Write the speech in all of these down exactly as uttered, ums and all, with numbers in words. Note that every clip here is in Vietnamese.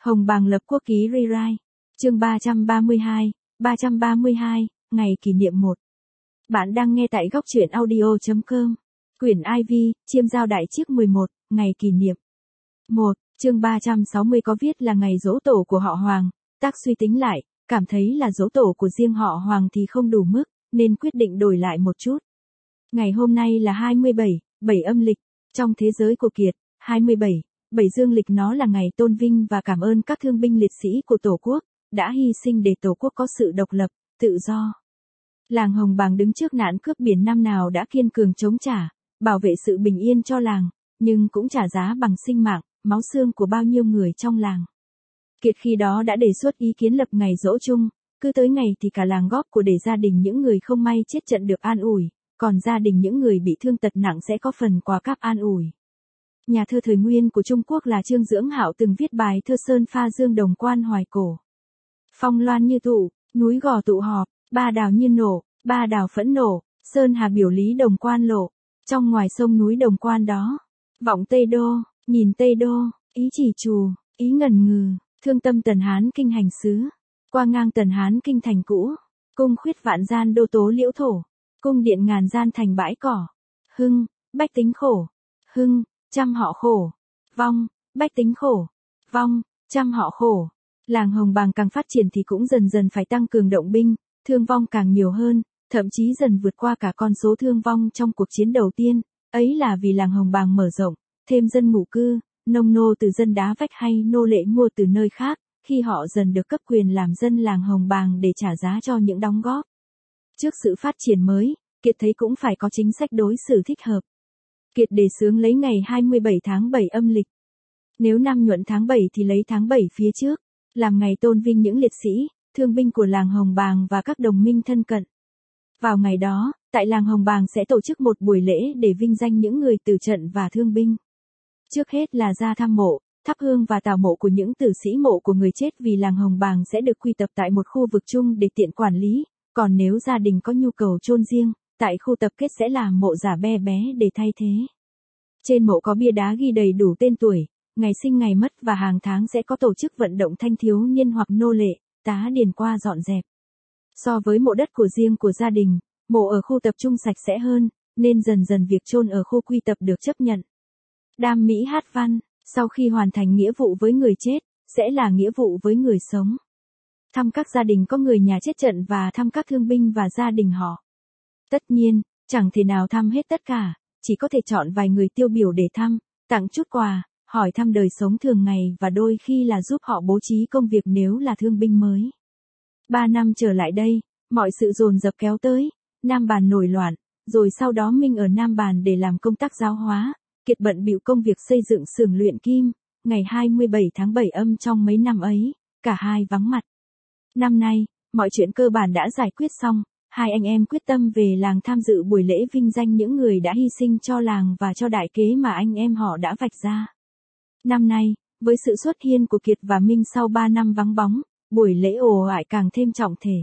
Hồng Bàng lập quốc ký rewrite. Chương ba trăm ba mươi hai, ba trăm ba mươi hai, ngày kỷ niệm một. Bạn đang nghe tại góc truyện audio chấm com. Quyển i vê, Chiêm Giao Đại Chiếc mười một, ngày kỷ niệm. một. Chương ba trăm sáu mươi có viết là ngày giỗ tổ của họ Hoàng. Tác suy tính lại, cảm thấy là giỗ tổ của riêng họ Hoàng thì không đủ mức, nên quyết định đổi lại một chút. Ngày hôm nay là hai mươi bảy, bảy âm lịch. Trong thế giới của Kiệt, hai mươi bảy, bảy dương lịch nó là ngày tôn vinh và cảm ơn các thương binh liệt sĩ của Tổ quốc, đã hy sinh để Tổ quốc có sự độc lập, tự do. Làng Hồng Bàng đứng trước nạn cướp biển năm nào đã kiên cường chống trả, bảo vệ sự bình yên cho làng, nhưng cũng trả giá bằng sinh mạng, máu xương của bao nhiêu người trong làng. Kiệt khi đó đã đề xuất ý kiến lập ngày giỗ chung, cứ tới ngày thì cả làng góp của để gia đình những người không may chết trận được an ủi, còn gia đình những người bị thương tật nặng sẽ có phần quà cáp an ủi. Nhà thơ thời nguyên của Trung Quốc là Trương Dưỡng Hạo từng viết bài thơ Sơn Pha Dương Đồng Quan Hoài Cổ. Phong loan như tụ, núi gò tụ họp, ba đào như nổ, ba đào phẫn nộ, Sơn Hà biểu lý Đồng Quan lộ, trong ngoài sông núi Đồng Quan đó. Vọng Tây Đô, nhìn Tây Đô, ý chỉ trù, ý ngần ngừ, thương tâm Tần Hán kinh hành xứ, qua ngang Tần Hán kinh thành cũ, cung khuyết vạn gian đô tố liễu thổ, cung điện ngàn gian thành bãi cỏ, hưng, bách tính khổ, hưng, trăm họ khổ, vong, bách tính khổ, vong, trăm họ khổ. Làng Hồng Bàng càng phát triển thì cũng dần dần phải tăng cường động binh, thương vong càng nhiều hơn, thậm chí dần vượt qua cả con số thương vong trong cuộc chiến đầu tiên, ấy là vì làng Hồng Bàng mở rộng, thêm dân ngụ cư, nông nô từ dân đá vách hay nô lệ mua từ nơi khác, khi họ dần được cấp quyền làm dân làng Hồng Bàng để trả giá cho những đóng góp. Trước sự phát triển mới, Kiệt thấy cũng phải có chính sách đối xử thích hợp. Kiệt đề xướng lấy ngày hai mươi bảy tháng bảy âm lịch. Nếu năm nhuận tháng bảy thì lấy tháng bảy phía trước, làm ngày tôn vinh những liệt sĩ, thương binh của làng Hồng Bàng và các đồng minh thân cận. Vào ngày đó, tại làng Hồng Bàng sẽ tổ chức một buổi lễ để vinh danh những người tử trận và thương binh. Trước hết là ra thăm mộ, thắp hương và tảo mộ của những tử sĩ mộ của người chết, vì làng Hồng Bàng sẽ được quy tập tại một khu vực chung để tiện quản lý, còn nếu gia đình có nhu cầu chôn riêng, tại khu tập kết sẽ làm mộ giả be bé để thay thế. Trên mộ có bia đá ghi đầy đủ tên tuổi, ngày sinh ngày mất và hàng tháng sẽ có tổ chức vận động thanh thiếu niên hoặc nô lệ, tá điền qua dọn dẹp. So với mộ đất của riêng của gia đình, mộ ở khu tập trung sạch sẽ hơn, nên dần dần việc chôn ở khu quy tập được chấp nhận. Đam mỹ hát văn, sau khi hoàn thành nghĩa vụ với người chết, sẽ là nghĩa vụ với người sống. Thăm các gia đình có người nhà chết trận và thăm các thương binh và gia đình họ. Tất nhiên, chẳng thể nào thăm hết tất cả, chỉ có thể chọn vài người tiêu biểu để thăm, tặng chút quà, hỏi thăm đời sống thường ngày và đôi khi là giúp họ bố trí công việc nếu là thương binh mới. Ba năm trở lại đây, mọi sự dồn dập kéo tới, Nam Bàn nổi loạn, rồi sau đó Minh ở Nam Bàn để làm công tác giáo hóa, Kiệt bận bịu công việc xây dựng xưởng luyện kim, ngày hai mươi bảy tháng bảy âm trong mấy năm ấy, cả hai vắng mặt. Năm nay, mọi chuyện cơ bản đã giải quyết xong, hai anh em quyết tâm về làng tham dự buổi lễ vinh danh những người đã hy sinh cho làng và cho đại kế mà anh em họ đã vạch ra. Năm nay, với sự xuất hiện của Kiệt và Minh sau ba năm vắng bóng, buổi lễ ồ ải càng thêm trọng thể.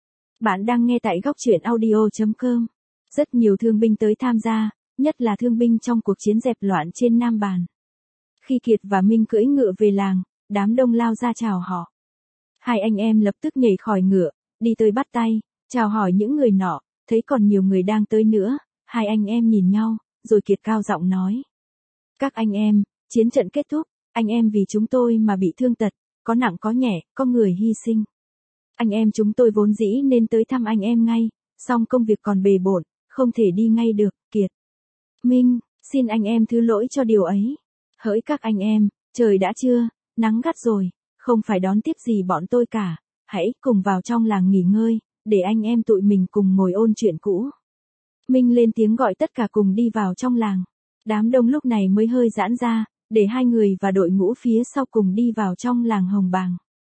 Bạn đang nghe tại góc truyện audio chấm com. Rất nhiều thương binh tới tham gia, nhất là thương binh trong cuộc chiến dẹp loạn trên Nam Bàn. Khi Kiệt và Minh cưỡi ngựa về làng, đám đông lao ra chào họ. Hai anh em lập tức nhảy khỏi ngựa, đi tới bắt tay, chào hỏi những người nọ, thấy còn nhiều người đang tới nữa, hai anh em nhìn nhau, rồi Kiệt cao giọng nói. Các anh em, chiến trận kết thúc, anh em vì chúng tôi mà bị thương tật, có nặng có nhẹ, có người hy sinh. Anh em chúng tôi vốn dĩ nên tới thăm anh em ngay, song công việc còn bề bộn, không thể đi ngay được. Kiệt, Minh, xin anh em thứ lỗi cho điều ấy. Hỡi các anh em, trời đã trưa, nắng gắt rồi, không phải đón tiếp gì bọn tôi cả, hãy cùng vào trong làng nghỉ ngơi, để anh em tụi mình cùng ngồi ôn chuyện cũ. Minh lên tiếng gọi tất cả cùng đi vào trong làng. Đám đông lúc này mới hơi giãn ra, để hai người và đội ngũ phía sau cùng đi vào trong làng Hồng Bàng.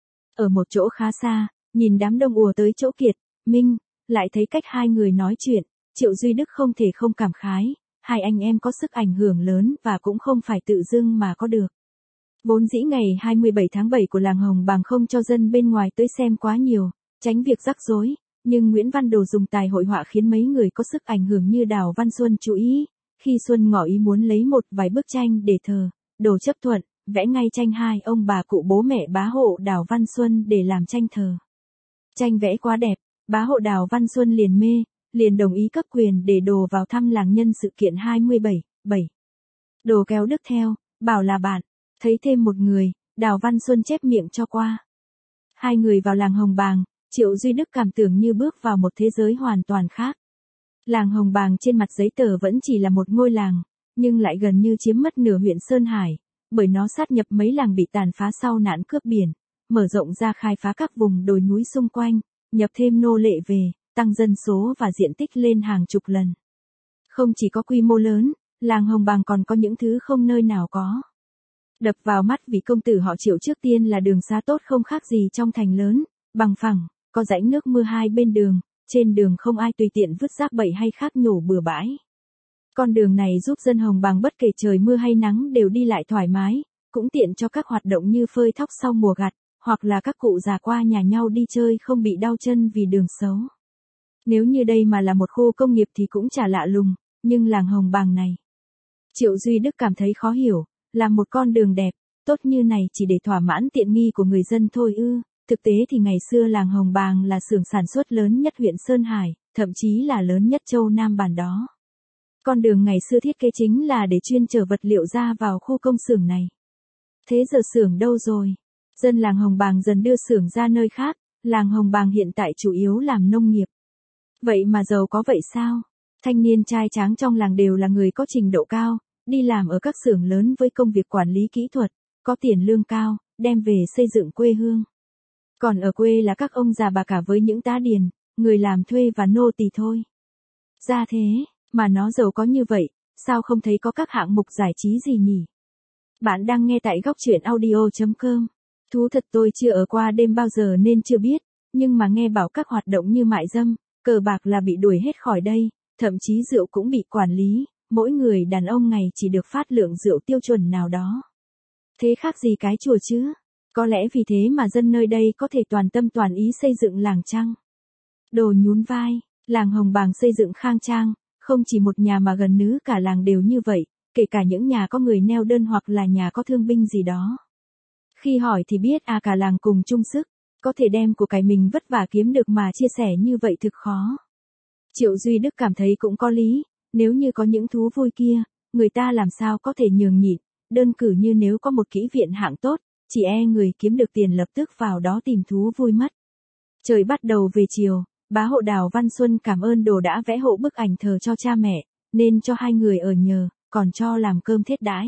Ở một chỗ khá xa, nhìn đám đông ùa tới chỗ Kiệt, Minh, lại thấy cách hai người nói chuyện, Triệu Duy Đức không thể không cảm khái, hai anh em có sức ảnh hưởng lớn và cũng không phải tự dưng mà có được. Vốn dĩ ngày hai mươi bảy tháng bảy của làng Hồng Bàng không cho dân bên ngoài tới xem quá nhiều, tránh việc rắc rối, nhưng Nguyễn Văn Đồ dùng tài hội họa khiến mấy người có sức ảnh hưởng như Đào Văn Xuân chú ý, khi Xuân ngỏ ý muốn lấy một vài bức tranh để thờ, Đồ chấp thuận, vẽ ngay tranh hai ông bà cụ bố mẹ bá hộ Đào Văn Xuân để làm tranh thờ. Tranh vẽ quá đẹp, bá hộ Đào Văn Xuân liền mê, liền đồng ý cấp quyền để Đồ vào thăm làng nhân sự kiện hai mươi bảy, bảy. Đồ kéo Đức theo, bảo là bạn, thấy thêm một người, Đào Văn Xuân chép miệng cho qua. Hai người vào làng Hồng Bàng, Triệu Duy Đức cảm tưởng như bước vào một thế giới hoàn toàn khác. Làng Hồng Bàng trên mặt giấy tờ vẫn chỉ là một ngôi làng, nhưng lại gần như chiếm mất nửa huyện Sơn Hải, bởi nó sát nhập mấy làng bị tàn phá sau nạn cướp biển, mở rộng ra khai phá các vùng đồi núi xung quanh, nhập thêm nô lệ về, tăng dân số và diện tích lên hàng chục lần. Không chỉ có quy mô lớn, làng Hồng Bàng còn có những thứ không nơi nào có. Đập vào mắt vì công tử họ Triệu trước tiên là đường xá tốt không khác gì trong thành lớn, bằng phẳng, có rãnh nước mưa hai bên đường, trên đường không ai tùy tiện vứt rác bậy hay khác nhổ bừa bãi. Con đường này giúp dân Hồng Bàng bất kể trời mưa hay nắng đều đi lại thoải mái, cũng tiện cho các hoạt động như phơi thóc sau mùa gặt, hoặc là các cụ già qua nhà nhau đi chơi không bị đau chân vì đường xấu. Nếu như đây mà là một khu công nghiệp thì cũng chả lạ lùng, nhưng làng Hồng Bàng này. Triệu Duy Đức cảm thấy khó hiểu, là một con đường đẹp, tốt như này chỉ để thỏa mãn tiện nghi của người dân thôi ư. Thực tế thì ngày xưa làng Hồng Bàng là xưởng sản xuất lớn nhất huyện Sơn Hải, thậm chí là lớn nhất châu Nam bản đó. Con đường ngày xưa thiết kế chính là để chuyên chở vật liệu ra vào khu công xưởng này. Thế giờ xưởng đâu rồi? Dân làng Hồng Bàng dần đưa xưởng ra nơi khác, làng Hồng Bàng hiện tại chủ yếu làm nông nghiệp. Vậy mà giàu có vậy sao? Thanh niên trai tráng trong làng đều là người có trình độ cao, đi làm ở các xưởng lớn với công việc quản lý kỹ thuật, có tiền lương cao, đem về xây dựng quê hương. Còn ở quê là các ông già bà cả với những tá điền, người làm thuê và nô tỳ thôi. Ra thế, mà nó giàu có như vậy, sao không thấy có các hạng mục giải trí gì nhỉ? Bạn đang nghe tại góc truyện audio chấm com. Thú thật tôi chưa ở qua đêm bao giờ nên chưa biết, nhưng mà nghe bảo các hoạt động như mại dâm, cờ bạc là bị đuổi hết khỏi đây, thậm chí rượu cũng bị quản lý, mỗi người đàn ông ngày chỉ được phát lượng rượu tiêu chuẩn nào đó. Thế khác gì cái chùa chứ? Có lẽ vì thế mà dân nơi đây có thể toàn tâm toàn ý xây dựng làng chăng? Đồ nhún vai, làng Hồng Bàng xây dựng khang trang, không chỉ một nhà mà gần như cả làng đều như vậy, kể cả những nhà có người neo đơn hoặc là nhà có thương binh gì đó. Khi hỏi thì biết à cả làng cùng chung sức, có thể đem của cải mình vất vả kiếm được mà chia sẻ như vậy thực khó. Triệu Duy Đức cảm thấy cũng có lý, nếu như có những thú vui kia, người ta làm sao có thể nhường nhịn, đơn cử như nếu có một kỹ viện hạng tốt, chỉ e người kiếm được tiền lập tức vào đó tìm thú vui mất. Trời bắt đầu về chiều, bá hộ Đào Văn Xuân cảm ơn Đồ đã vẽ hộ bức ảnh thờ cho cha mẹ, nên cho hai người ở nhờ, còn cho làm cơm thiết đãi.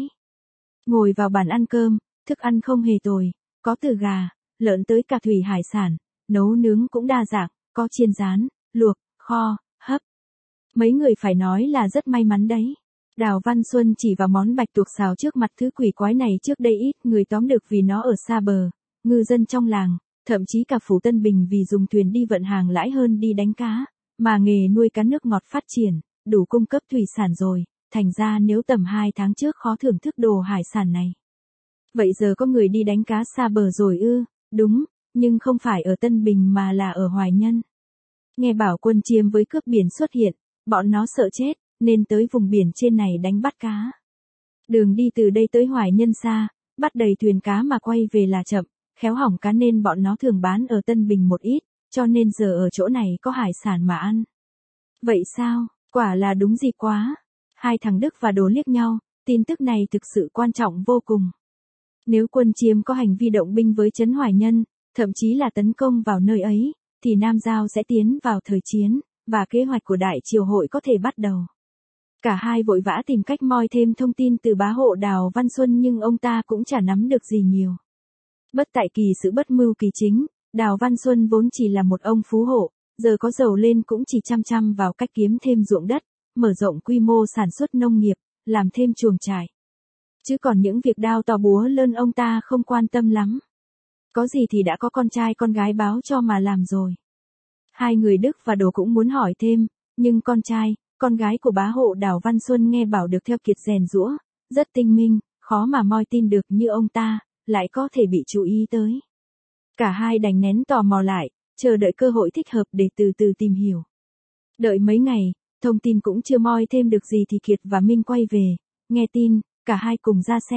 Ngồi vào bàn ăn cơm, thức ăn không hề tồi, có từ gà, lợn tới cả thủy hải sản, nấu nướng cũng đa dạng, có chiên rán, luộc, kho, hấp. Mấy người phải nói là rất may mắn đấy. Đào Văn Xuân chỉ vào món bạch tuộc xào trước mặt thứ quỷ quái này trước đây ít người tóm được vì nó ở xa bờ, ngư dân trong làng, thậm chí cả phủ Tân Bình vì dùng thuyền đi vận hàng lãi hơn đi đánh cá, mà nghề nuôi cá nước ngọt phát triển, đủ cung cấp thủy sản rồi, thành ra nếu tầm hai tháng trước khó thưởng thức đồ hải sản này. Vậy giờ có người đi đánh cá xa bờ rồi ư? Đúng, nhưng không phải ở Tân Bình mà là ở Hoài Nhân. Nghe bảo quân chiêm với cướp biển xuất hiện, bọn nó sợ chết, nên tới vùng biển trên này đánh bắt cá. Đường đi từ đây tới Hoài Nhân xa, bắt đầy thuyền cá mà quay về là chậm, khéo hỏng cá nên bọn nó thường bán ở Tân Bình một ít, cho nên giờ ở chỗ này có hải sản mà ăn. Vậy sao, quả là đúng gì quá. Hai thằng Đức và Đồ liếc nhau, tin tức này thực sự quan trọng vô cùng. Nếu quân chiêm có hành vi động binh với trấn Hoài Nhân, thậm chí là tấn công vào nơi ấy, thì Nam Giao sẽ tiến vào thời chiến, và kế hoạch của Đại Triều Hội có thể bắt đầu. Cả hai vội vã tìm cách moi thêm thông tin từ bá hộ Đào Văn Xuân nhưng ông ta cũng chả nắm được gì nhiều. Bất tại kỳ sự bất mưu kỳ chính, Đào Văn Xuân vốn chỉ là một ông phú hộ, giờ có giàu lên cũng chỉ chăm chăm vào cách kiếm thêm ruộng đất, mở rộng quy mô sản xuất nông nghiệp, làm thêm chuồng trại. Chứ còn những việc đao to búa lớn ông ta không quan tâm lắm. Có gì thì đã có con trai con gái báo cho mà làm rồi. Hai người Đức và Đồ cũng muốn hỏi thêm, nhưng con trai, con gái của bá hộ Đào Văn Xuân nghe bảo được theo kiệt rèn giũa, rất tinh minh, khó mà moi tin được như ông ta, lại có thể bị chú ý tới. Cả hai đành nén tò mò lại, chờ đợi cơ hội thích hợp để từ từ tìm hiểu. Đợi mấy ngày, thông tin cũng chưa moi thêm được gì thì Kiệt và Minh quay về, nghe tin, cả hai cùng ra xem,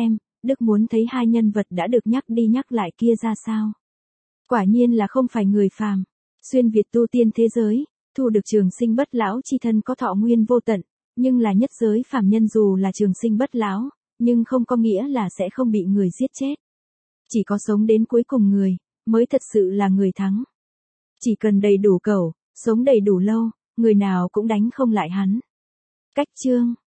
Đức muốn thấy hai nhân vật đã được nhắc đi nhắc lại kia ra sao. Quả nhiên là không phải người phàm. Xuyên Việt tu tiên thế giới, thu được trường sinh bất lão chi thân có thọ nguyên vô tận, nhưng là nhất giới phàm nhân dù là trường sinh bất lão, nhưng không có nghĩa là sẽ không bị người giết chết. Chỉ có sống đến cuối cùng người, mới thật sự là người thắng. Chỉ cần đầy đủ cẩu, sống đầy đủ lâu, người nào cũng đánh không lại hắn. Cách chương